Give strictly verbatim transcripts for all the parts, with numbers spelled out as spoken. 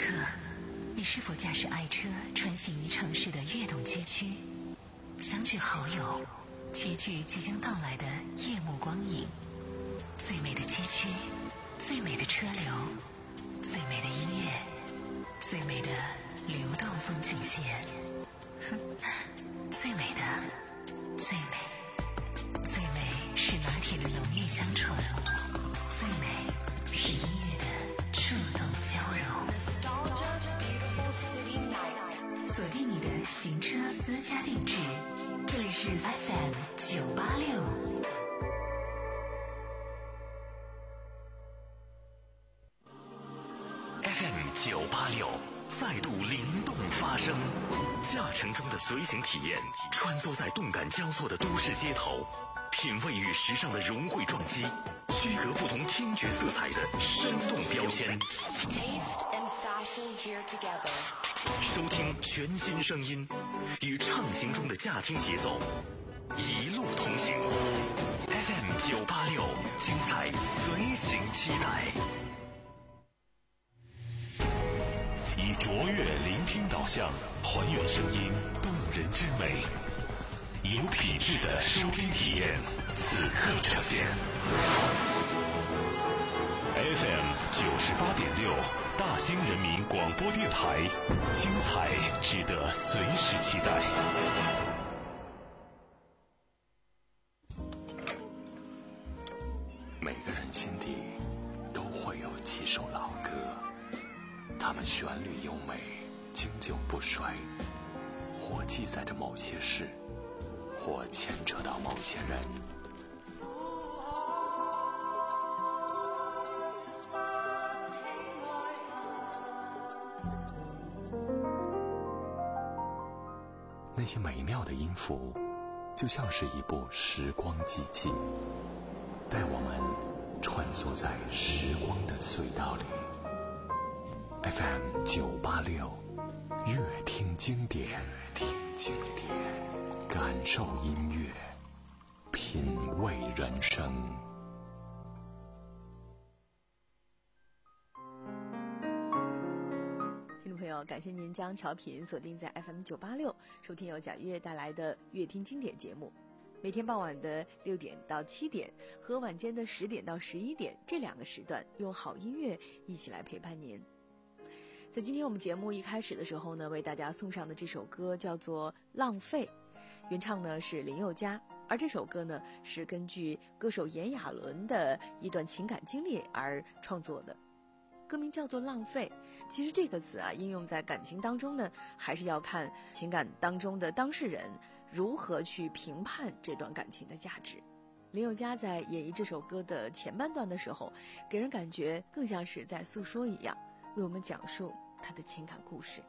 刻，你是否驾驶爱车穿行于城市的跃动街区，相聚好友，齐聚即将到来的夜幕光影？最美的街区，最美的车流，最美的音乐，最美的流动风景线，哼，最美的，最美，最美是拿铁的浓郁香醇，最美是音乐的触动交融。锁定你的行车私家定制，这里是 F M 九八六。 F M 九八六再度灵动发声，驾乘中的随行体验，穿梭在动感交错的都市街头，品味与时尚的融汇撞击，区隔不同听觉色彩的生动标签。收听全新声音，与畅行中的驾听节奏，一路同行。F M 九八六，精彩随行期待。以卓越聆听导向，还原声音动人之美，有品质的收听体验，此刻呈现。F M 九十八点六，大兴人民广播电台，精彩值得随时期待。每个人心底都会有几首老歌，它们旋律优美，经久不衰，或记载着某些事，或牵扯到某些人。那些美妙的音符，就像是一部时光机器，带我们穿梭在时光的隧道里。F M 九八六，乐听经典，乐听经典，感受音乐，品味人生。 听众朋友，感谢您将调频锁定在 F M 九八六，收听由贾月带来的乐听经典节目。每天傍晚的六点到七点和晚间的十点到十一点这两个时段，用好音乐一起来陪伴您。在今天我们节目一开始的时候呢，为大家送上的这首歌叫做《浪费》，原唱呢是林宥嘉，而这首歌呢是根据歌手炎亚纶的一段情感经历而创作的。歌名叫做浪费，其实这个词啊，应用在感情当中呢，还是要看情感当中的当事人如何去评判这段感情的价值。林宥嘉在演绎这首歌的前半段的时候，给人感觉更像是在诉说一样，为我们讲述他的情感故事。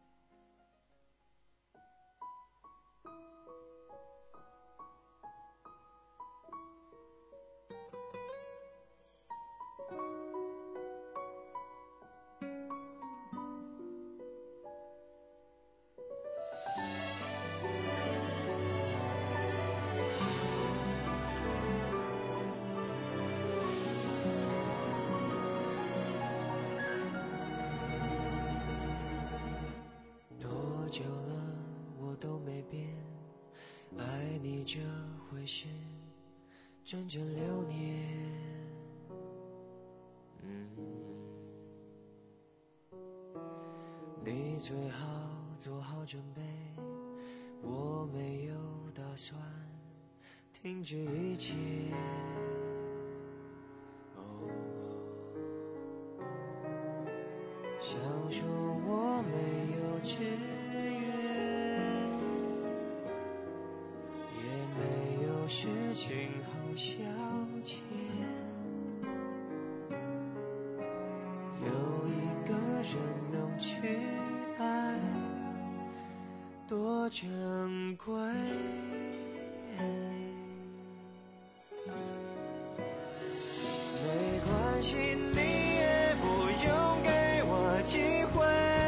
久了我都没变，爱你这回事整整六年。嗯，你最好做好准备，我没有打算停止一切。哦，想说我没有志事情好消遣，有一个人能去爱，多珍贵。没关系，你也不用给我机会，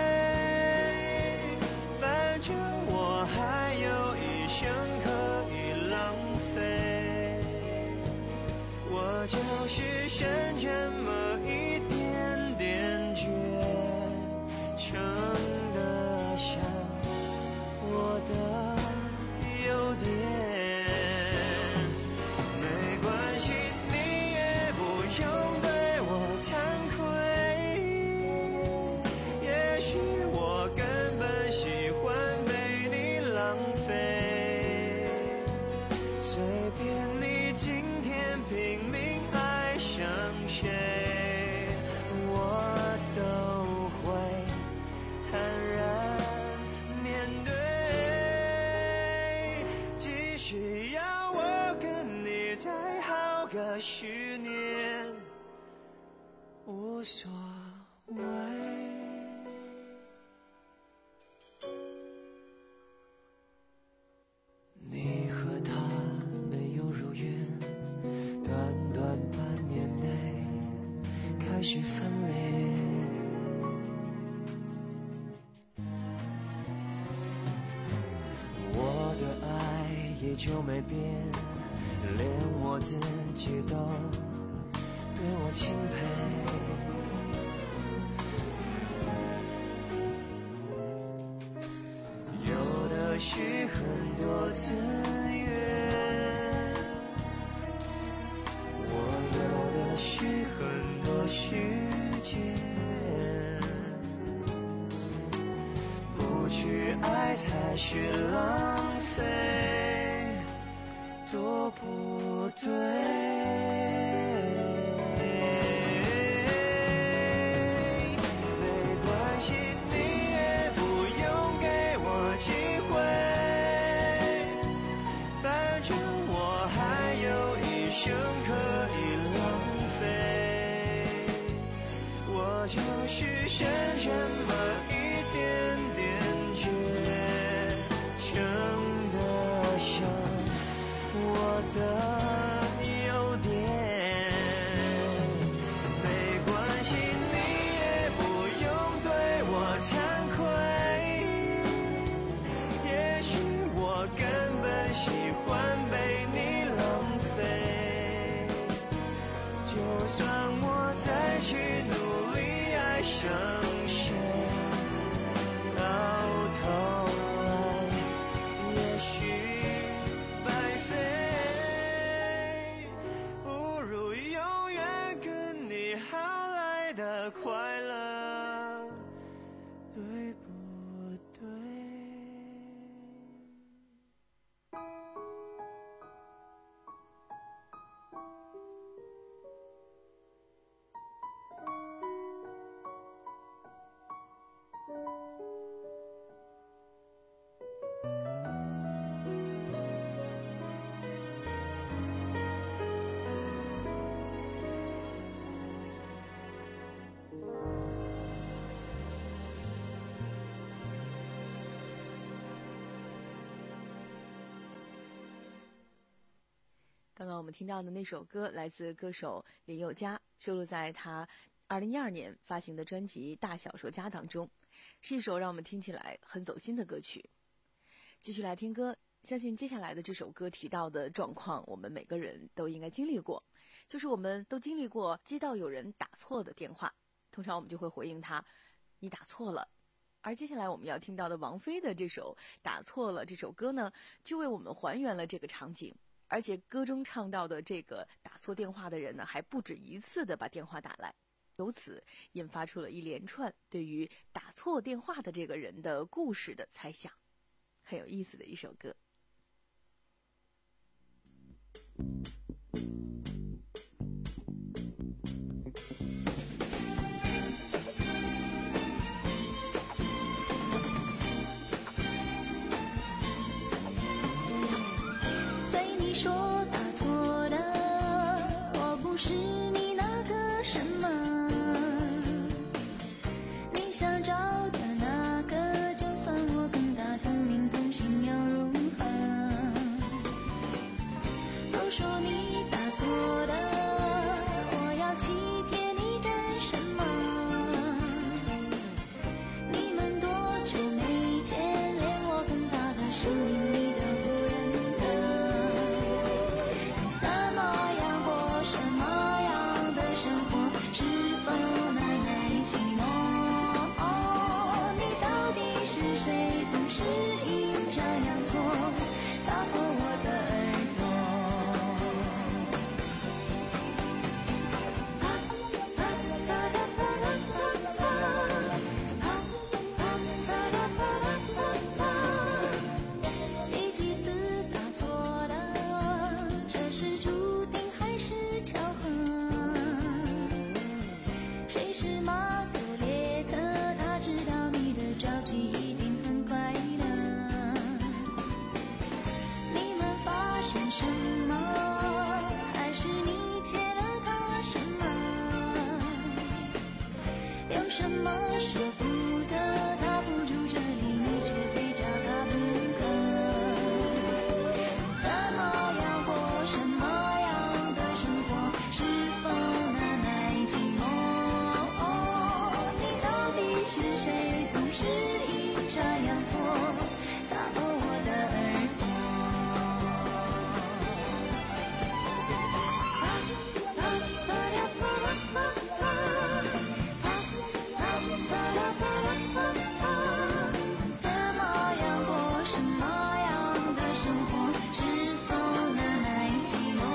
反正我还有一生可以浪费。我就是剩这么一点点倔， 的许念无所谓。你和他没有如愿，短短半年内开始分裂。我的爱也就没变，连我自己都对我钦佩。有的是很多资源，我有的是很多时间，不去爱才是浪费，多不对。就是剩这么一点点倔强的像我的优点。没关系，你也不用对我惭愧，也许我根本喜欢被你浪费。就算我再去努力爱上谁，到头来也许白费，不如永远跟你好来的快乐，对不对？ 刚刚我们听到的那首歌来自歌手林宥嘉，收录在他二零一二年发行的专辑《大小说家》当中，是一首让我们听起来很走心的歌曲。继续来听歌，相信接下来的这首歌提到的状况，我们每个人都应该经历过，就是我们都经历过接到有人打错的电话，通常我们就会回应他，你打错了。而接下来我们要听到的王菲的这首《打错了》这首歌呢，就为我们还原了这个场景。而且歌中唱到的这个打错电话的人呢，还不止一次的把电话打来，由此引发出了一连串对于打错电话的这个人的故事的猜想，很有意思的一首歌。 说打错的，我不是你那个什么，你想找的那个，就算我跟他同名同姓又如何？都说你打错的，我要欺骗你干什么？你们多久没见，连我跟他的声音你都不认得。什么样的生活，是否难耐寂寞？哦，你到底是谁，总是阴差阳错擦破我的耳朵。啪啪啪啦啪啦啪啪，啪啪啪啦啪啦啪啪，第几次打错了？这是注定还是巧合？谁是玛格列特？他知道你的着急一定很快乐。你们发生什么？还是你欠什么舍不得他不住这里，你却非找他不可。怎么样过什么样的生活，是否难耐寂寞？你到底是谁，总是阴差阳错擦破我的耳朵。怎么样过什么样的生活，是否难耐寂寞？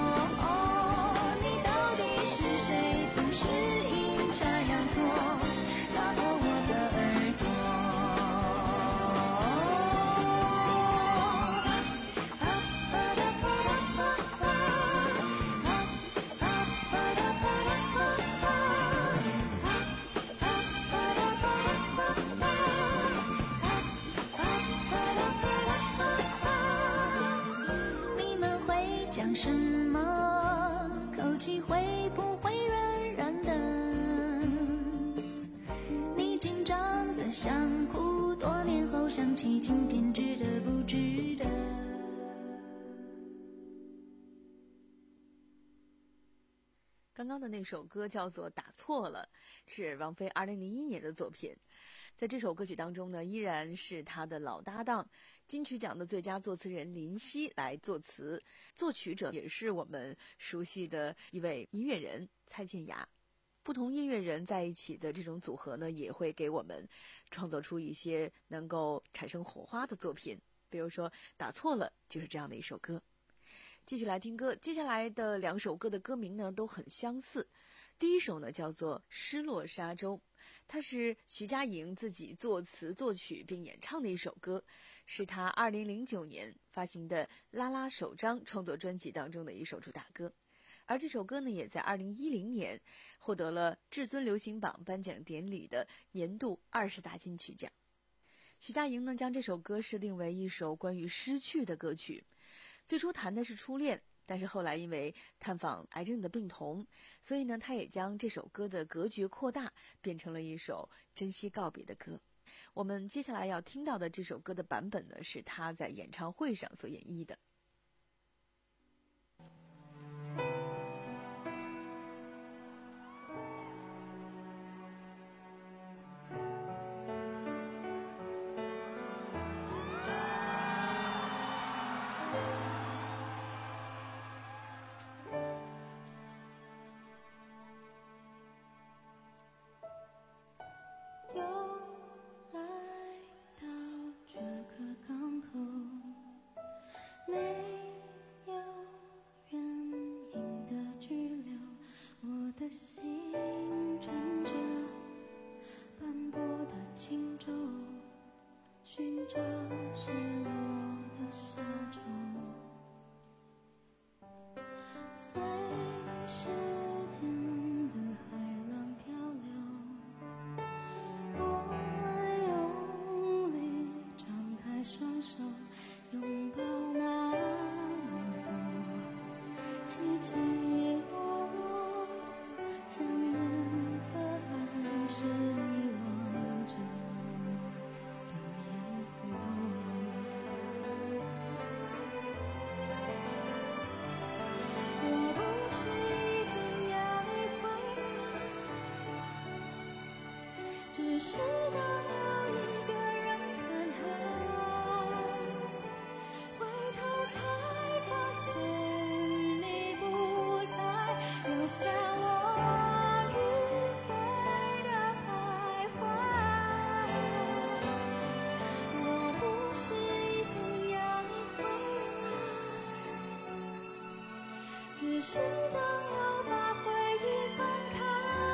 你到底是谁，总是阴差阳错擦破我的耳朵。你们会讲什么？口气会不会软软的？你紧张的想哭，多年后想起今天值得不值得？ 刚刚的那首歌叫做《打错了》，是王菲二零零一年的作品。在这首歌曲当中呢，依然是她的老搭档金曲奖的最佳作词人林夕来作词，作曲者也是我们熟悉的一位音乐人蔡健雅。不同音乐人在一起的这种组合呢，也会给我们创作出一些能够产生火花的作品。比如说《打错了》就是这样的一首歌。继续来听歌，接下来的两首歌的歌名呢都很相似。第一首呢叫做《失落沙洲》，它是徐佳莹自己作词作曲并演唱的一首歌，是她二零零九年发行的《拉拉首张》创作专辑当中的一首主打歌。而这首歌呢也在二零一零年获得了至尊流行榜颁奖典礼的年度二十大金曲奖。徐佳莹呢将这首歌设定为一首关于失去的歌曲，最初谈的是初恋，但是后来因为探访癌症的病童，所以呢他也将这首歌的格局扩大，变成了一首珍惜告别的歌。我们接下来要听到的这首歌的版本呢是他在演唱会上所演绎的。 只是当有一个人看海，回头才发现你不在，留下我迂回的徘徊。我不是一定要你回来，只是当要把回忆翻开，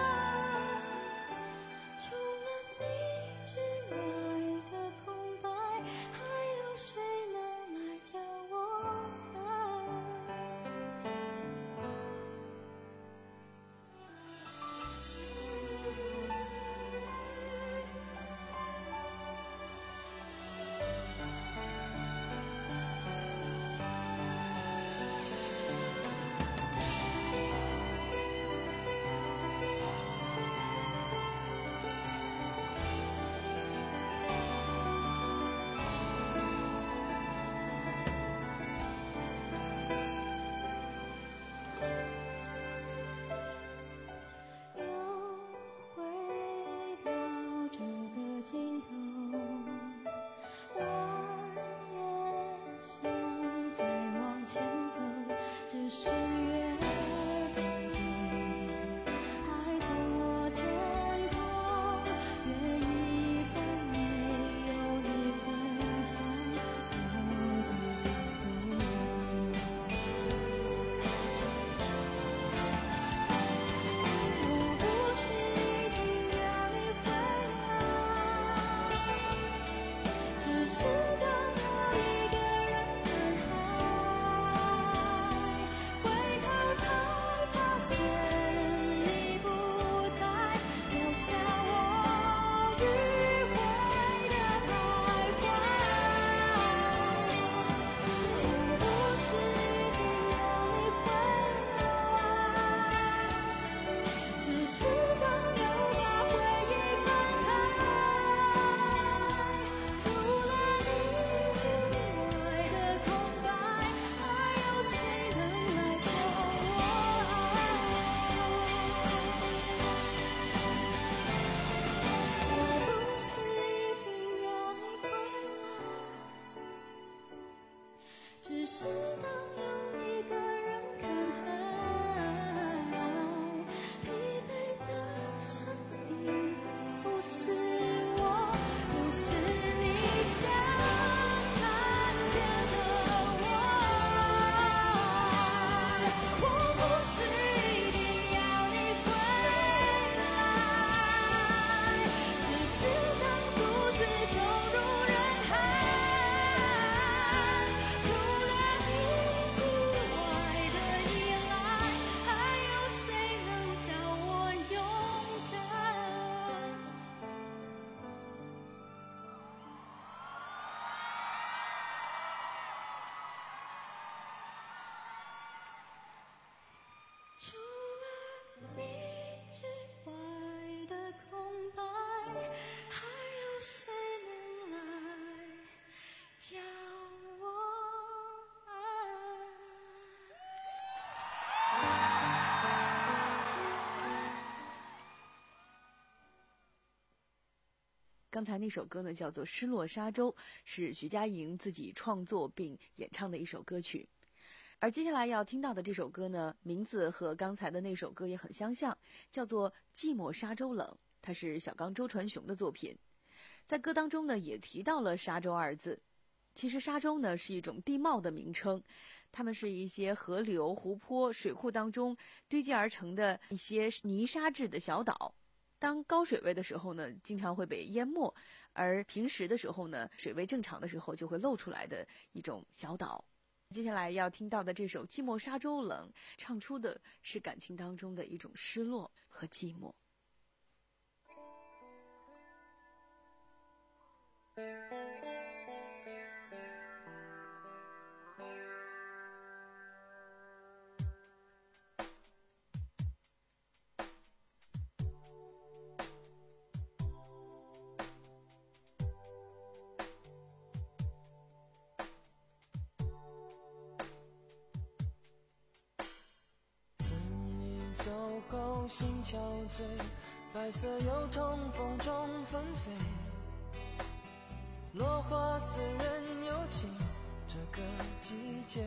除了你之外的空白，还有谁能来教我爱？ 刚才那首歌呢叫做《失落沙洲》，是徐佳莹自己创作并演唱的一首歌曲。而接下来要听到的这首歌呢，名字和刚才的那首歌也很相像，叫做《寂寞沙洲冷》，它是小刚周传雄的作品。在歌当中呢，也提到了沙洲二字。其实沙洲呢是一种地貌的名称，它们是一些河流、湖泊、水库当中堆积而成的一些泥沙质的小岛。当高水位的时候呢，经常会被淹没，而平时的时候呢，水位正常的时候就会露出来的一种小岛。接下来要听到的这首《寂寞沙洲冷》，唱出的是感情当中的一种失落和寂寞。 后心憔悴，白色油桐风中纷飞，落花似人有情，这个季节。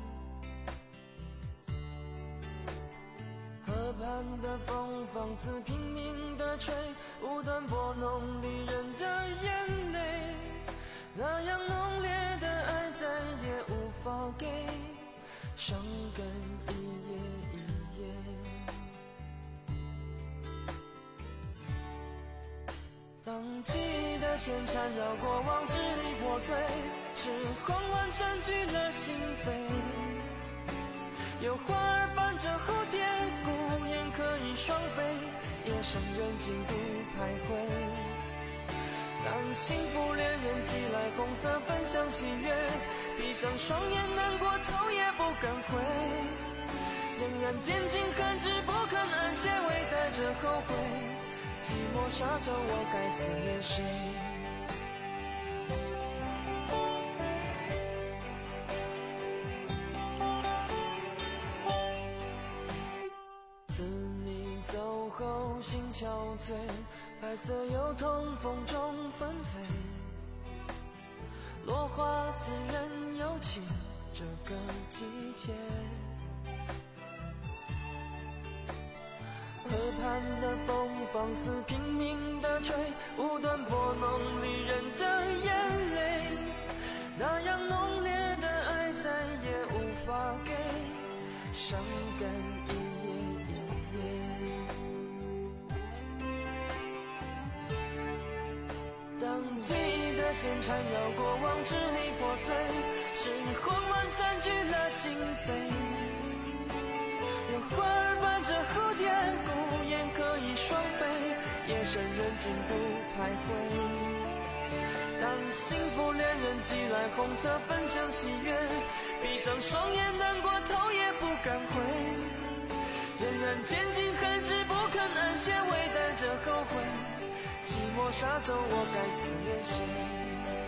河畔的风放肆拼命地吹，无端拨弄离人的眼泪，那样浓烈的爱再也无法给，伤根一夜一夜。当记忆的线缠绕过往，支离破碎，是慌乱占据了心扉。有花儿伴着蝴蝶，孤雁可以双飞，夜深人静不徘徊。当幸福恋人寄来红色分享喜悦，闭上双眼难过头也不敢回，仍然坚尽寒枝不肯安歇，微带着后悔。寂寞沙洲，我该思念谁？自你走后心憔悴，白色油桐风中纷飞，落花似人有情，这个季节。河畔的风放肆拼命地吹，无端拨弄离人的眼泪，那样浓烈的爱再也无法给，伤感一夜一夜。当记忆的线缠绕过往，支离破碎，是慌乱占据了心扉。有花儿伴着蝴蝶，孤雁可以双飞，夜深人静不徘徊。当幸福恋人寄来红色分享喜悦，闭上双眼难过头也不敢回，仍然坚尽寒枝不肯安歇，微带着后悔。寂寞沙洲，我该思念谁？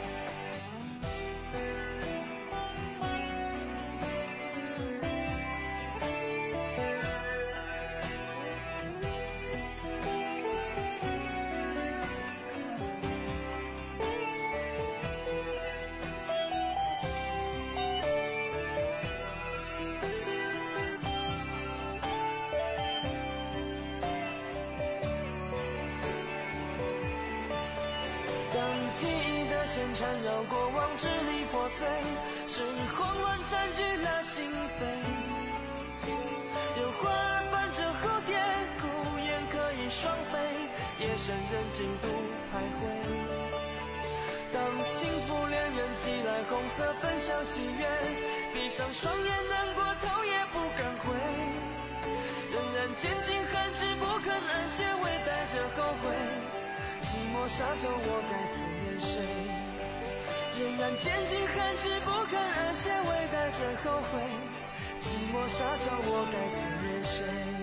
线缠绕过往，支离破碎，是慌乱占据了心扉。有花儿伴着蝴蝶，孤雁可以双飞，夜深人静不徘徊。当幸福恋人寄来红色分享喜悦，闭上双眼难过头也不敢回，仍然坚尽寒枝不肯安歇，微带着后悔。寂寞沙洲，我该思念谁？仍然坚尽寒枝不肯安歇，微带着后悔。寂寞沙洲，我该思念谁？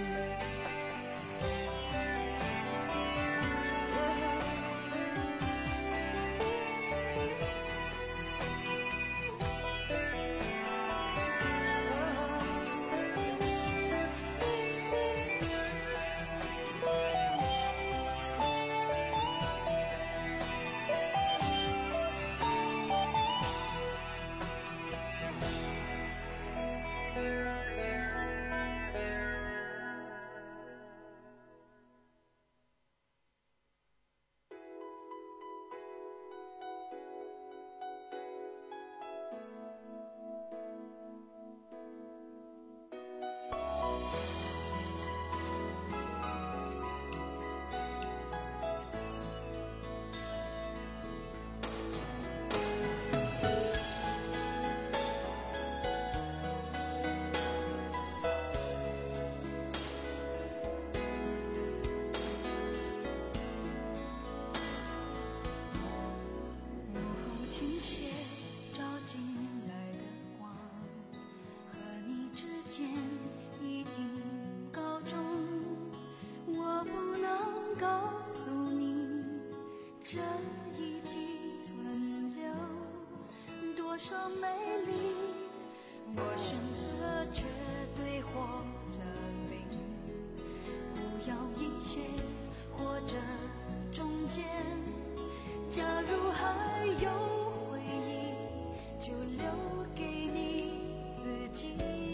告诉你，这一季存留多少美丽。我选择绝对或者零，不要一些或者中间。假如还有回忆，就留给你自己。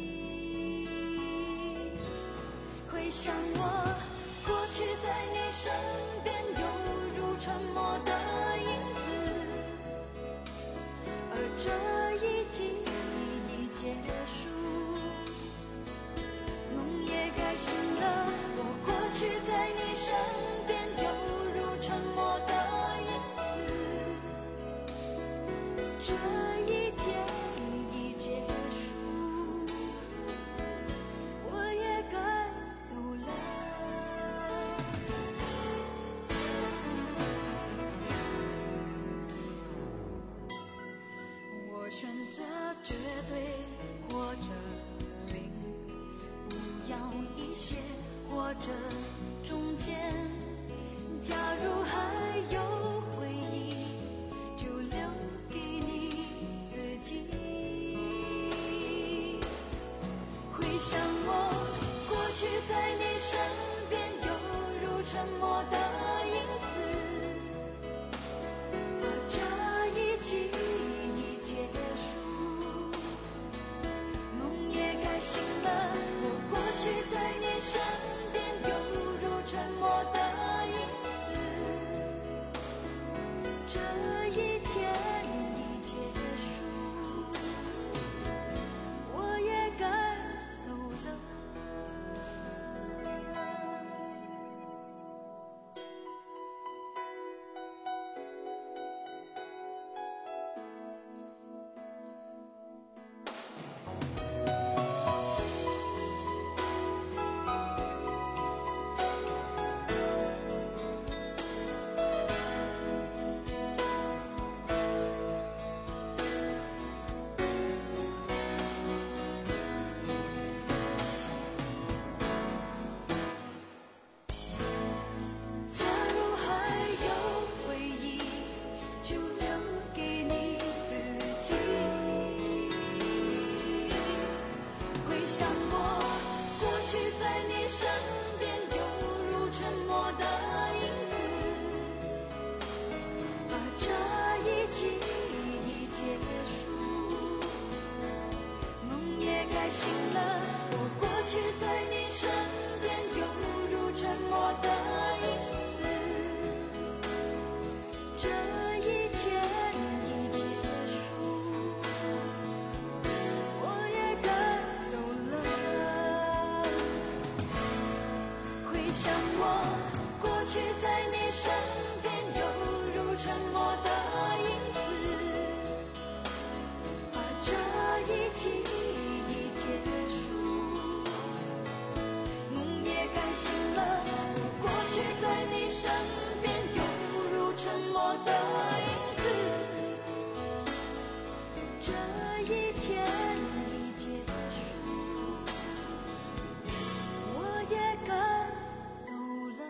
回想我过去在你身边，犹如沉默的影子，而这一季已结束，梦也该醒了。我过去在你身边，犹如沉默的影子，这一天已结束，我也该走了。我选择绝对或者零，不要一些或者中间。假如还有回忆，就留给你自己。回想我过去在你身边，犹如沉默的影子，而这一季已结束，梦也该醒了。我过去在你身边，犹如沉默的影子，这一天已结束，我也该走了。假如还有回忆，就留给你自己。回想我过去在你身边，犹如沉默的影子，而这一季已结束，梦也该醒了。我过去在你身边，犹如沉默的影子，这一天已结束，我也该走了。回想我过去在你身边，犹如沉默的影子，而这一季已结束，梦也该醒了。我过去在你身边，犹如沉默的影子，这一天已结束，我也该走了。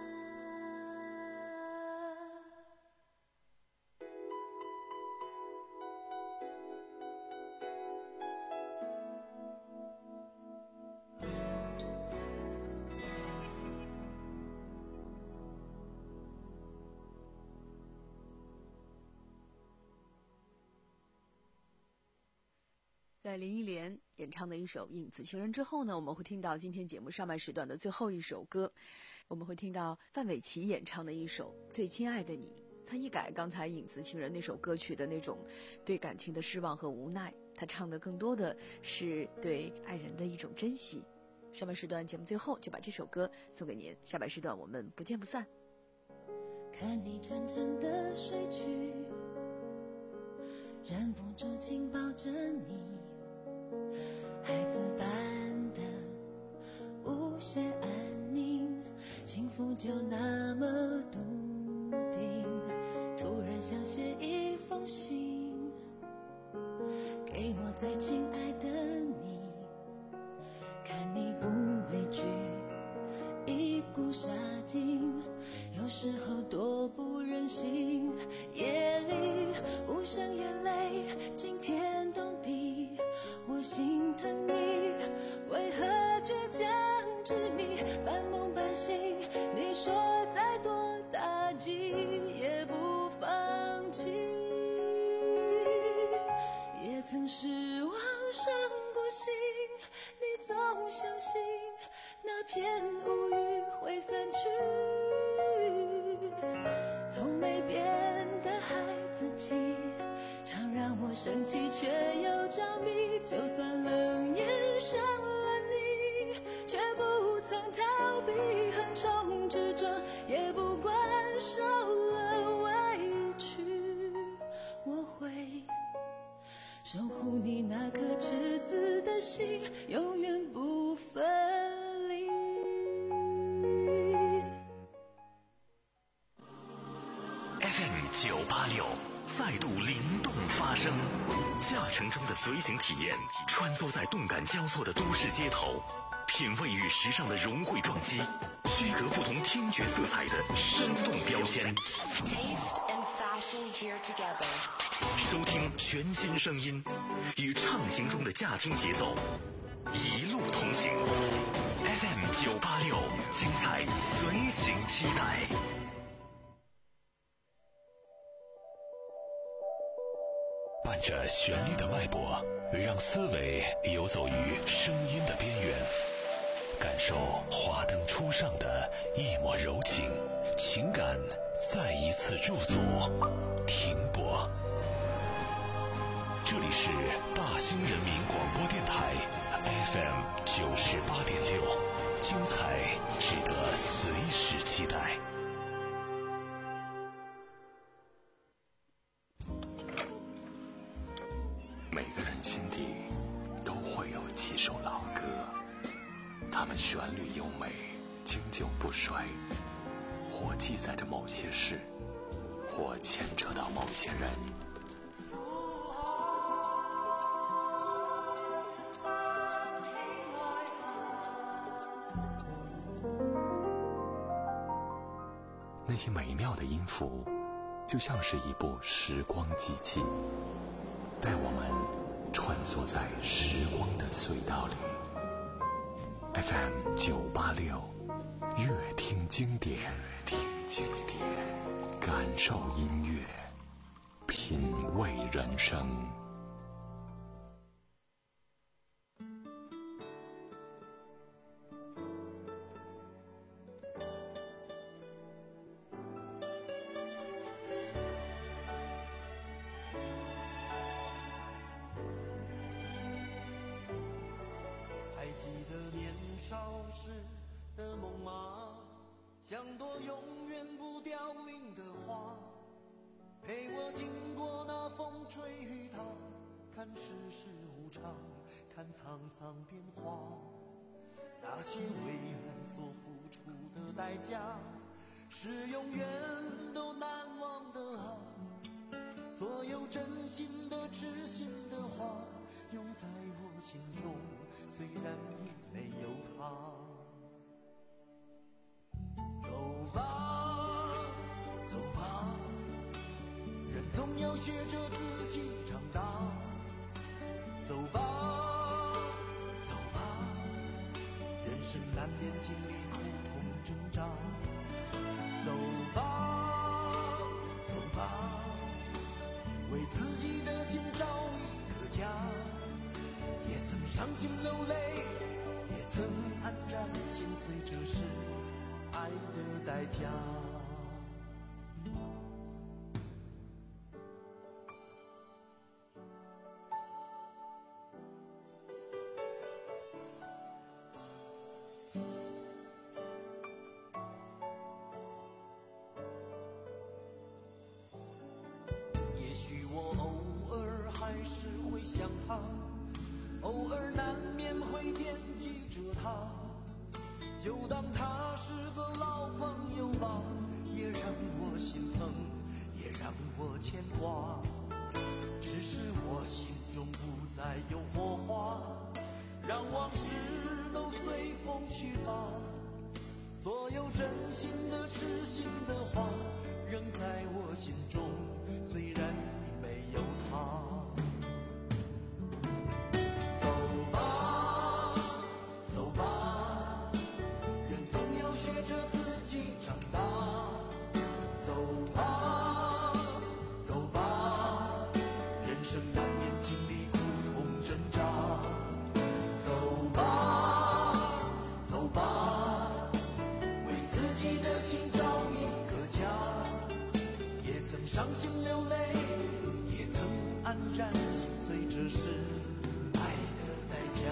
在林忆莲演唱的一首《影子情人》之后呢，我们会听到今天节目上半时段的最后一首歌，我们会听到范玮琪演唱的一首《最亲爱的你》。他一改刚才《影子情人》那首歌曲的那种对感情的失望和无奈，他唱的更多的是对爱人的一种珍惜。上半时段节目最后就把这首歌送给您，下半时段我们不见不散。 看你沉沉的睡去，忍不住紧抱着你，孩子般的无限安宁，幸福就那么笃定。突然想写一封信给我最亲爱的你，看你不畏惧，一股杀劲， 有时候多不忍心，夜里无声眼泪惊天动地，我心疼你，为何倔强执迷，半梦半醒，你说再多打击也不放弃，也曾失望伤过心，你总相信那片乌云会散去，从没变的孩子气，常让我生气却又着迷，就算冷眼伤了你，却不曾逃避横冲直撞，也不管受了委屈，我会守护你那颗赤子的心，永远不分离。 F M 九八六再度灵动发声，驾乘中的随行体验，穿梭在动感交错的都市街头，品味与时尚的融汇撞击，区隔不同听觉色彩的生动标签。 Taste and fashion here together. 收听全新声音，与畅行中的驾听节奏，一路同行。F M 九八六，精彩随行期待。伴着旋律的脉搏，让思维游走于声音的边缘，感受华灯初上的一抹柔情，情感再一次驻足停泊。这里是大兴人民广播电台 F M 九十八点六，精彩值得随时期待。 每个人心底都会有几首老歌，它们旋律优美，经久不衰，或记载着某些事，或牵扯到某些人。那些美妙的音符，就像是一部时光机器，带我们穿梭在时光的隧道里。F M 九八六，乐听经典，听经典，感受音乐，品味人生。 像朵永远不凋零的花，陪我经过那风吹雨打，看世事无常，看沧桑变化。那些为爱所付出的代价，是永远都难忘的啊。所有真心的痴心的话，永在我心中，虽然已没有他。总要学着自己长大，走吧，走吧，人生难免经历苦痛挣扎，走吧，走吧，为自己的心找一个家，也曾伤心流泪，也曾黯然心碎，这是爱的代价。偶尔难免会惦记着他，就当他是个老朋友吧，也让我心疼，也让我牵挂。只是我心中不再有火花，让往事都随风去吧。所有真心的痴心的伤心流泪，也曾黯然心碎，这是爱的代价。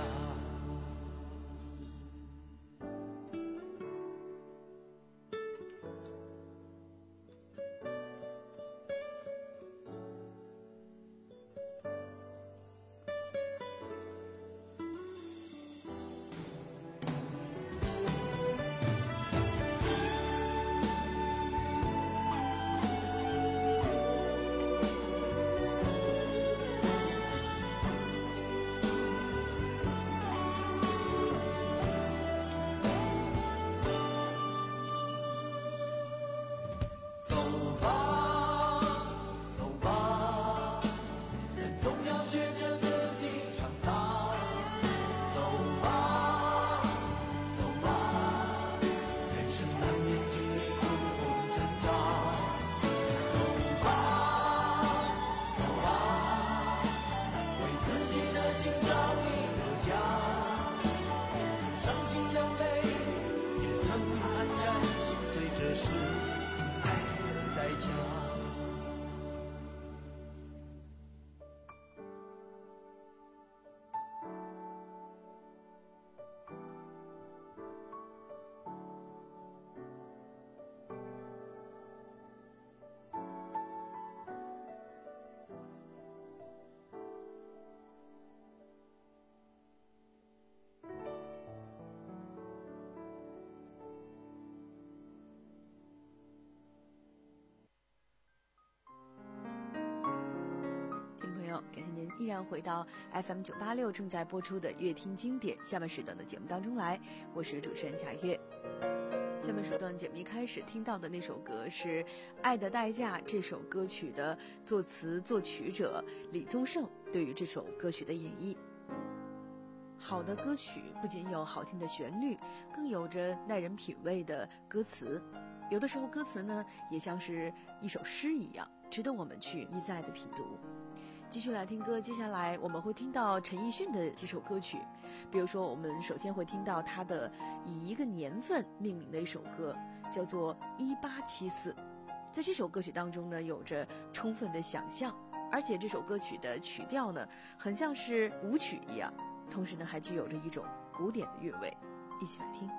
感谢您依然回到 F M 九八六正在播出的乐听经典下半时段的节目当中来，我是主持人贾月。下面时段节目一开始听到的那首歌是《爱的代价》，这首歌曲的作词作曲者李宗盛对于这首歌曲的演绎。好的歌曲不仅有好听的旋律，更有着耐人品味的歌词，有的时候歌词呢也像是一首诗一样，值得我们去一再的品读。继续来听歌，接下来我们会听到陈奕迅的几首歌曲，比如说我们首先会听到他的以一个年份命名的一首歌，叫做一八七四。在这首歌曲当中呢，有着充分的想象，而且这首歌曲的曲调呢很像是舞曲一样，同时呢还具有着一种古典的韵味，一起来听。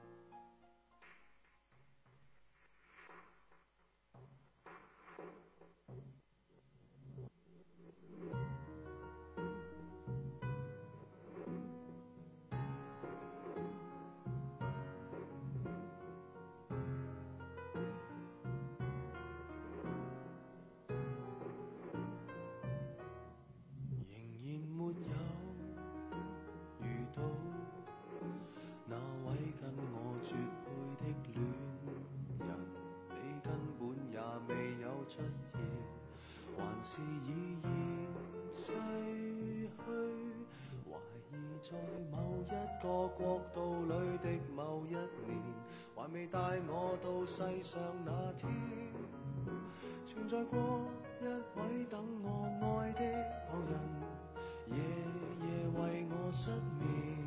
出現，還是已然逝去。懷疑在某一個國度裏的某一年，還未帶我到世上那天，存在過一位等我愛的某人，夜夜為我失眠。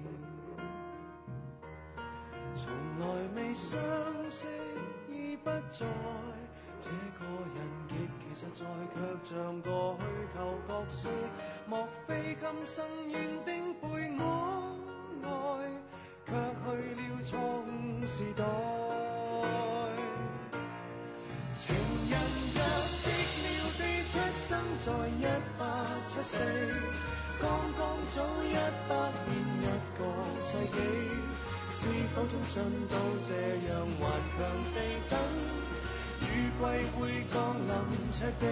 從來未相識，已不在。這個人極其實在，卻像個虛構角色。莫非今生原定陪我愛，卻去了錯誤時代。情人若寂寥地出生在一八七四，剛剛早一百年一個世紀，是否終身都這樣頑強地等？雨季會降臨赤地，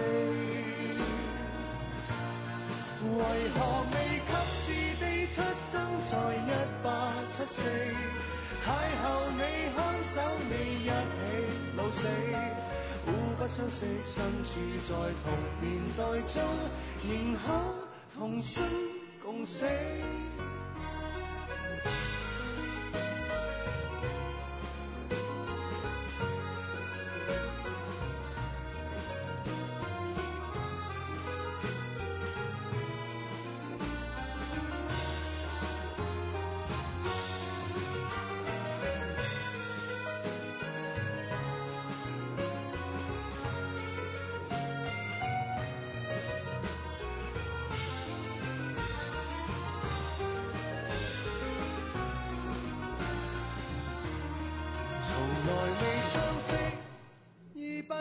為何未及時地出生在一八七四？邂逅你看守你一起老死，互不相識，身處在同年代中，仍可同生共死。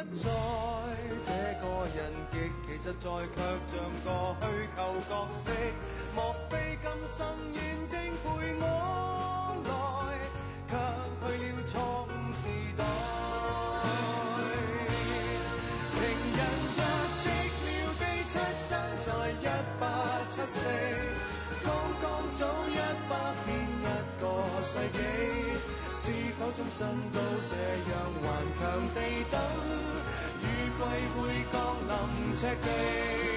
在，這個人極其實在，卻像個虛構角色。莫非今生原定陪我來，卻去了錯誤時代。情人若寂寥地出生在一八七四，剛剛早一百年一個世紀，是否終身都這樣頑強地等，雨季會降臨赤地？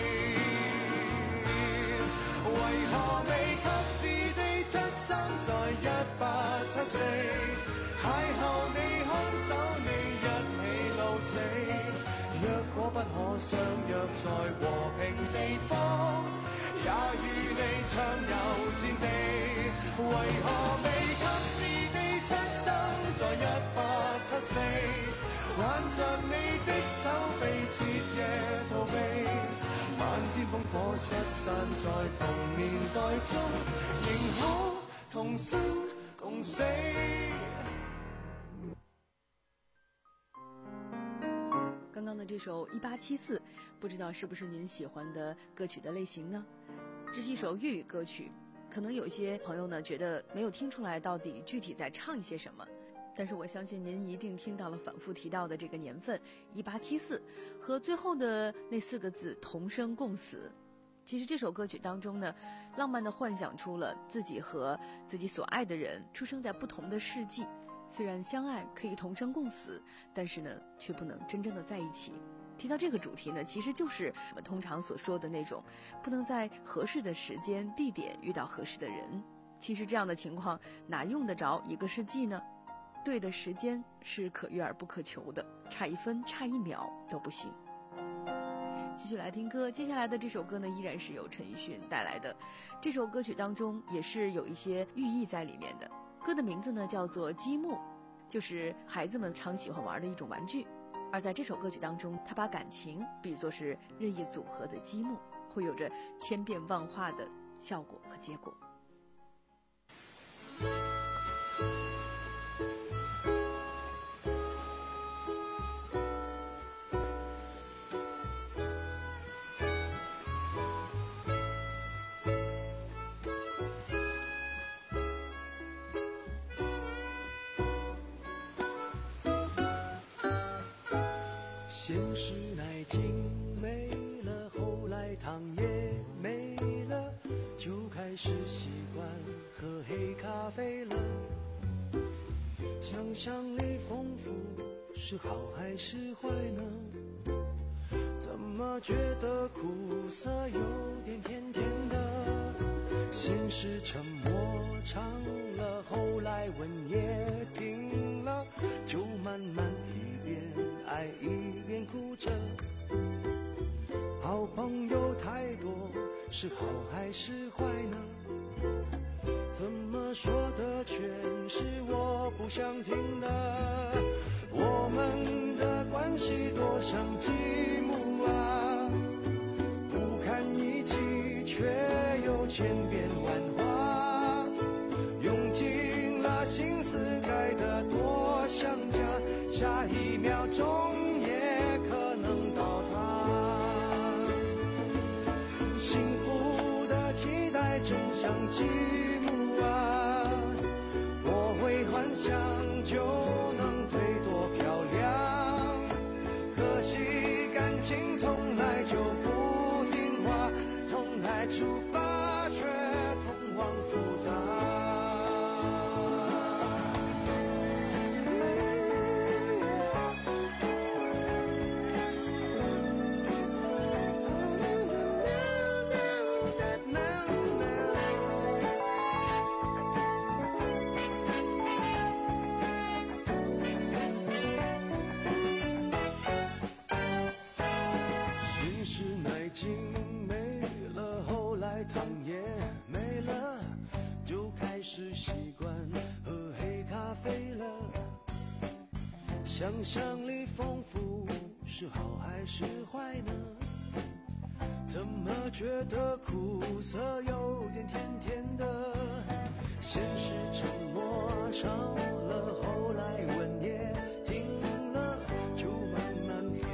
為何未及時地出生在一八七四，邂逅你看守你一起老死，若果不可相約在和平地方，也與你暢遊戰地。為何未及時地出生在一八七四，挽着你的手臂徹夜逃避，漫天烽火失散在同年代中，仍可同生共死。 刚刚的这首一八七四，不知道是不是您喜欢的歌曲的类型呢？这是一首粤语歌曲，可能有些朋友呢觉得没有听出来到底具体在唱一些什么，但是我相信您一定听到了反复提到的这个年份一八七四和最后的那四个字同生共死。其实这首歌曲当中呢，浪漫地幻想出了自己和自己所爱的人出生在不同的世纪，虽然相爱可以同生共死，但是呢却不能真正的在一起。提到这个主题呢，其实就是我们通常所说的那种不能在合适的时间地点遇到合适的人。其实这样的情况哪用得着一个世纪呢？对的时间是可遇而不可求的，差一分差一秒都不行。继续来听歌，接下来的这首歌呢，依然是由陈奕迅带来的。这首歌曲当中也是有一些寓意在里面的。歌的名字呢叫做积木，就是孩子们常喜欢玩的一种玩具。而在这首歌曲当中，他把感情比作是任意组合的积木，会有着千变万化的效果和结果。 现实奶精没了，后来糖也没了，就开始习惯喝黑咖啡了。想象力丰富是好还是坏呢？怎么觉得苦涩有点甜甜的？先是沉默长了，后来吻也停了，就慢慢一边爱一边哭着。好朋友太多是好还是坏呢？怎么说的全是我不想听的？我们的关系多像积木啊，不堪一击却又千变万化，用尽了心思盖得多像家，下一秒钟也可能倒塌。幸福的期待真像积木啊，我会幻想就能对多漂亮，可惜感情从来就不听话，从来出发却通往复杂。想象力丰富是好还是坏呢？怎么觉得苦涩有点甜甜的？先是沉默长了，后来吻也停了，就慢慢疲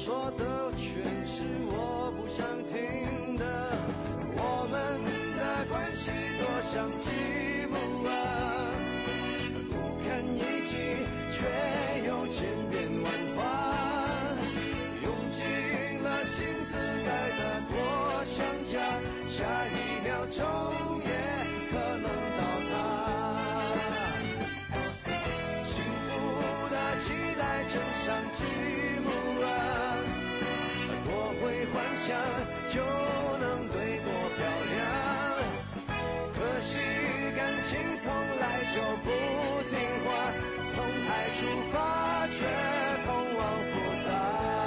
说的全是我不想听的。我们的关系多像积木啊，不堪一击，却又千变万化。用尽了心思盖得多像家，下一秒钟也可能倒塌。幸福的期待真像积木啊，多会幻想就能对多漂亮。可惜感情从来就不听话，从爱出发却通往复杂。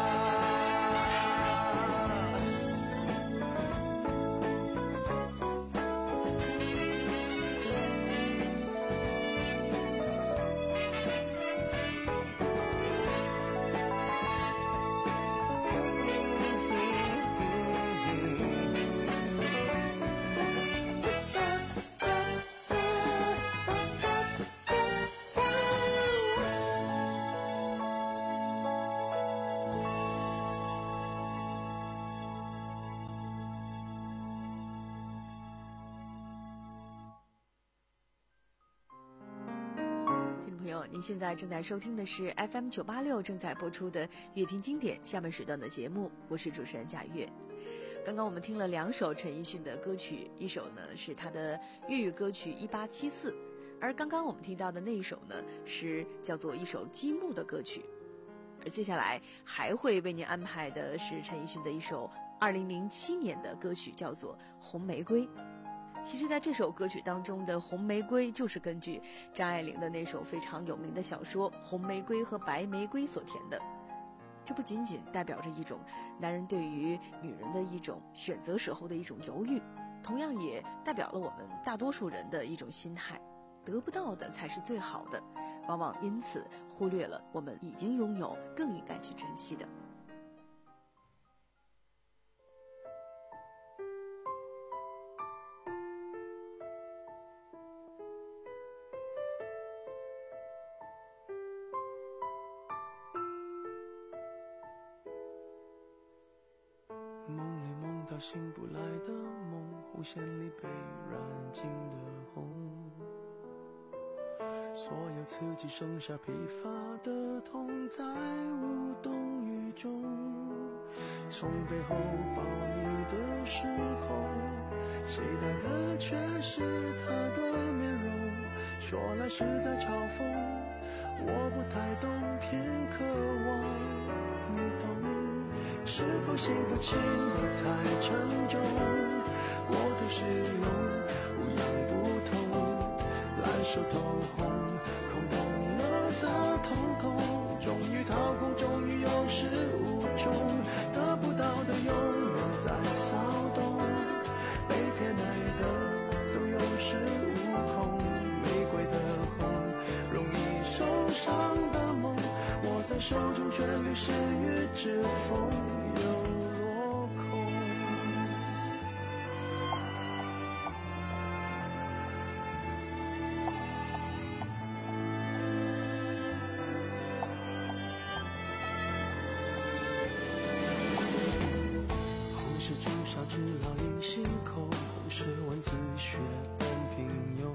您现在正在收听的是 F M 九八六正在播出的乐听经典下半时段的节目，我是主持人贾月。刚刚我们听了两首陈奕迅的歌曲，一首呢是他的粤语歌曲一八七四，而刚刚我们听到的那一首呢是叫做一首积木的歌曲。而接下来还会为您安排的是陈奕迅的一首二零零七年的歌曲，叫做《红玫瑰》。其实在这首歌曲当中的红玫瑰就是根据张爱玲的那首非常有名的小说《红玫瑰和白玫瑰》所填的。这不仅仅代表着一种男人对于女人的一种选择时候的一种犹豫，同样也代表了我们大多数人的一种心态，得不到的才是最好的，往往因此忽略了我们已经拥有更应该去珍惜的。 梦里梦到醒不来的梦，弧线里被染尽的红，所有刺激剩下疲乏的痛，在无动于衷。从背后抱你的时候，期待的却是他的面容，说来是在嘲讽，我不太懂，偏渴望你懂。是否幸福轻得太沉重，我的使用不痒不痛，烂熟透红，空洞了的瞳孔，终于掏空，终于有始无终，得不到的永远在骚动，被偏爱的都有恃无恐，玫瑰的红，容易受伤的梦，握在手中却流失于指缝。知老鹰心口，忽视文字血般平庸，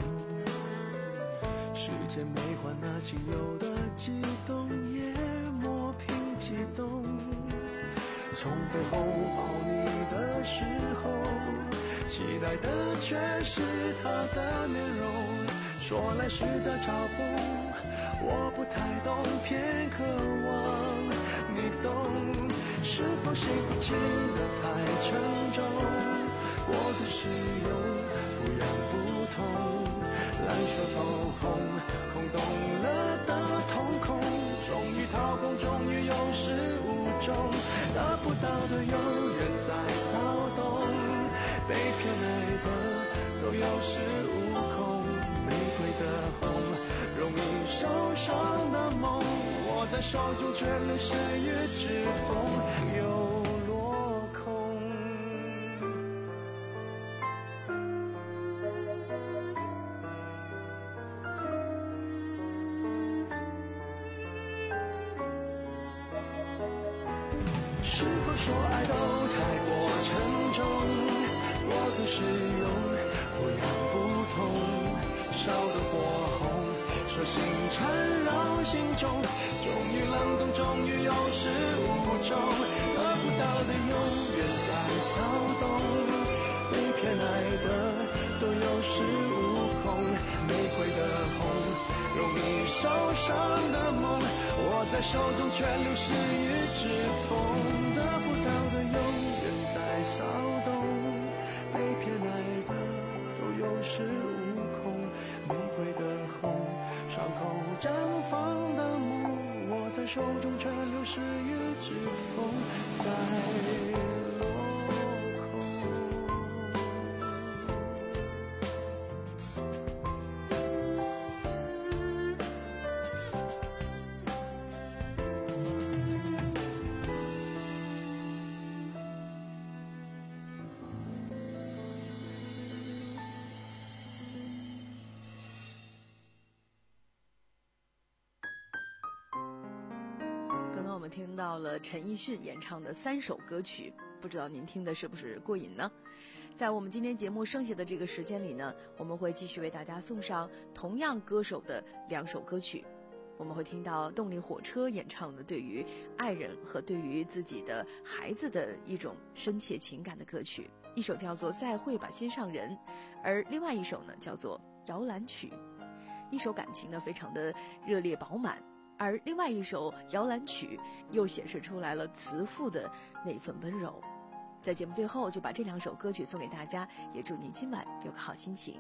时间没换那仅有的激动，也磨平激动。从背后抱你的时候，期待的却是他的面容，说来是在嘲讽，我不太懂，偏渴望你懂。是否幸福轻得太沉重，我的使用不痒不痛，烂熟透红，空洞了的瞳孔，终于掏空，终于有始无终，得不到的永远在骚动，被偏爱的都有恃无恐，玫瑰的红，容易受伤的梦，握在手中却流失于指缝，又落空。 说爱都太过沉重，我更是用不痒不痛，烧得火红，手心缠绕心中，终于冷冻，终于有始无终，得不到的永远在骚动，被偏爱的都有恃无恐，玫瑰的红，容易受伤的梦，握在手中却流失于指缝，得不到的永远在骚动，被偏爱的都有恃无恐，玫瑰的红，伤口绽放的梦，握在手中却流失于指缝，在落空。 刚刚我们听到了陈奕迅演唱的三首歌曲，不知道您听的是不是过瘾呢？在我们今天节目剩下的这个时间里呢，我们会继续为大家送上同样歌手的两首歌曲。我们会听到动力火车演唱的对于爱人和对于自己的孩子的一种深切情感的歌曲，一首叫做《再会吧心上人》，而另外一首呢叫做《摇篮曲》。一首感情呢非常的热烈饱满，而另外一首《摇篮曲》又显示出来了慈父的那份温柔。在节目最后就把这两首歌曲送给大家，也祝您今晚有个好心情。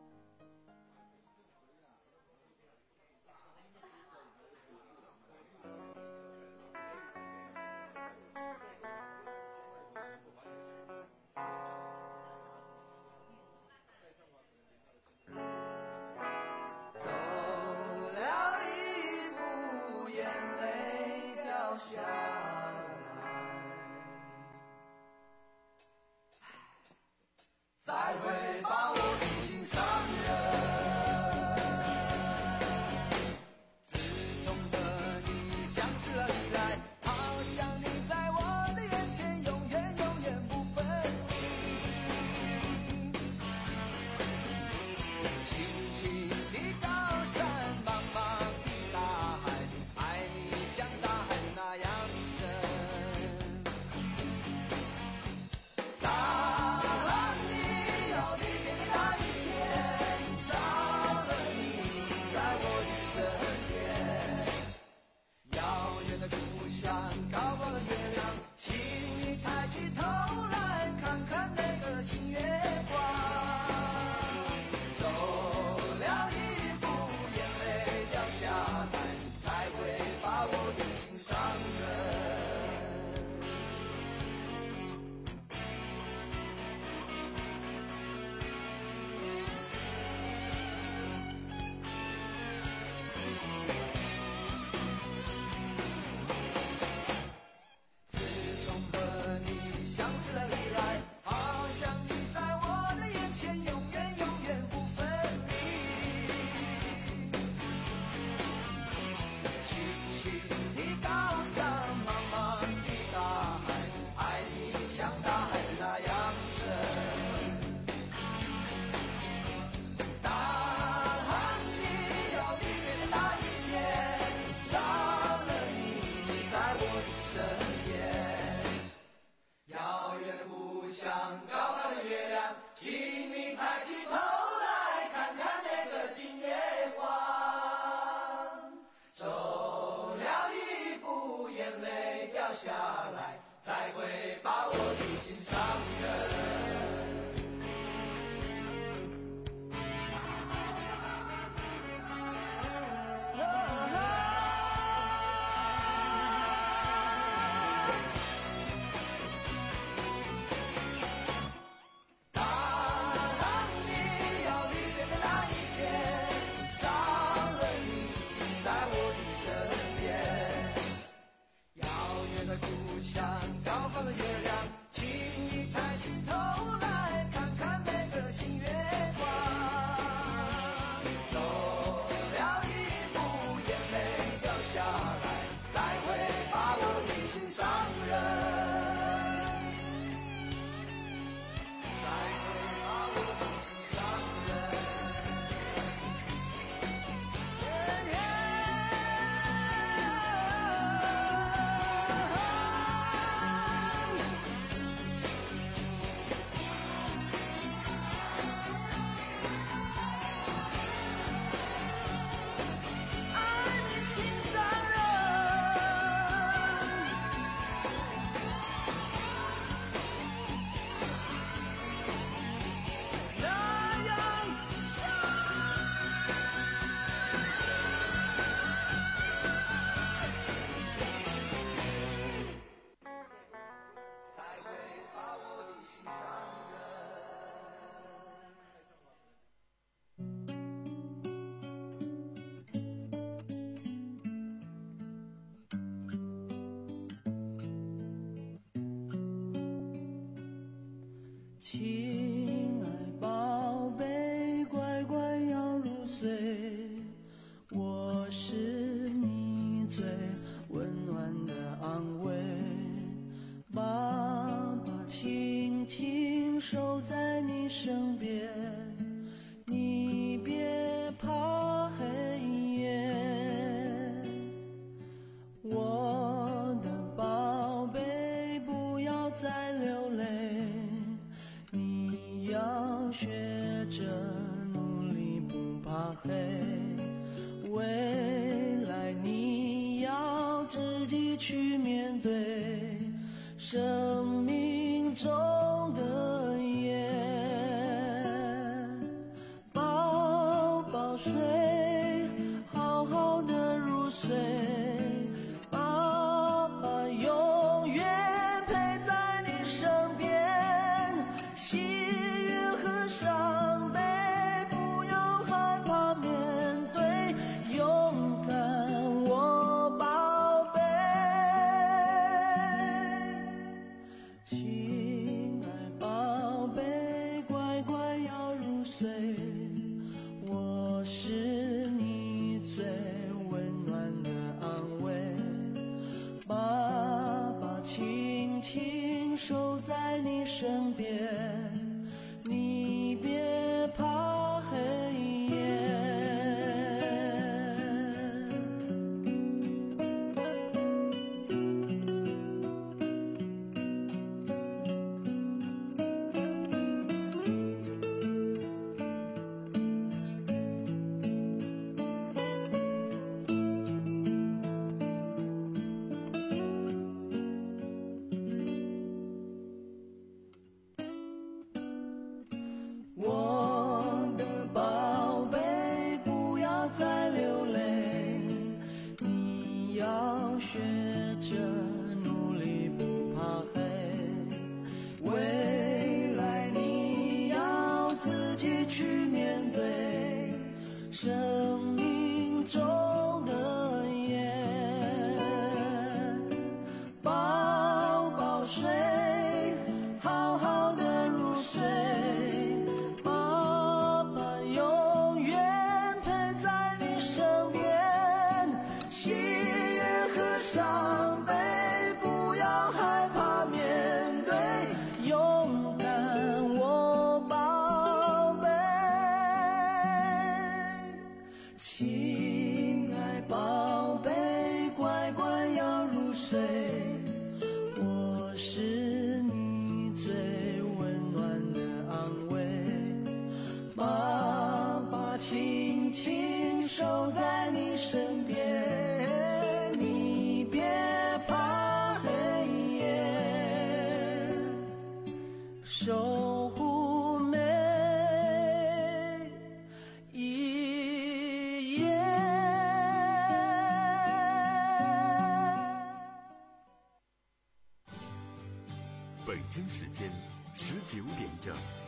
再会把我的心上人，自从和你相识了以来，好像你在我的眼前永远永远不分离。轻轻的高山，茫茫的大海，爱你像大海的那样深。大高高的月亮，请你抬起头来看看那个新月光。走了一步，眼泪掉下来，才会把我的心上人。相识了以来，好像你在我的眼前永远永远不分离。轻轻的高山，茫茫的大海，爱你像大海的那样深。大喊你要离别的那一天，少了你在我的身边。遥远的故乡，高高的月亮，请你抬起头来看看那个新月光。走了一步，眼泪掉下来，才会把我的心上人。大我的心上人。爱你心上人，那样才会把我的心上人。亲爱宝贝，乖乖要入睡，我是你最温暖的安慰。爸爸轻轻守在你身边，你别怕黑夜。我的宝贝，不要再流泪，你要学着努力不怕黑，未来你要自己去面对生命中的夜。宝宝睡，好好的入睡，爸爸永远陪在你身边，喜悦和伤悲不要害怕面对，勇敢我宝贝。亲爱宝贝，乖乖要入睡，我是你最温暖的安慰。爸爸轻轻守在你身边，你别怕黑夜。我的宝贝，不要再流泪，你要学着努力不怕黑，未来你要自己去面对生命中的夜。宝宝睡，好好的入睡，爸爸永远陪在你身边，喜悦和伤悲不要害怕面对，勇敢我宝贝。亲爱宝贝，乖乖要入睡，我是你最温暖的安慰。爸爸轻轻守在你身边，你别怕黑夜，守护每一夜。 北京时间十九点整。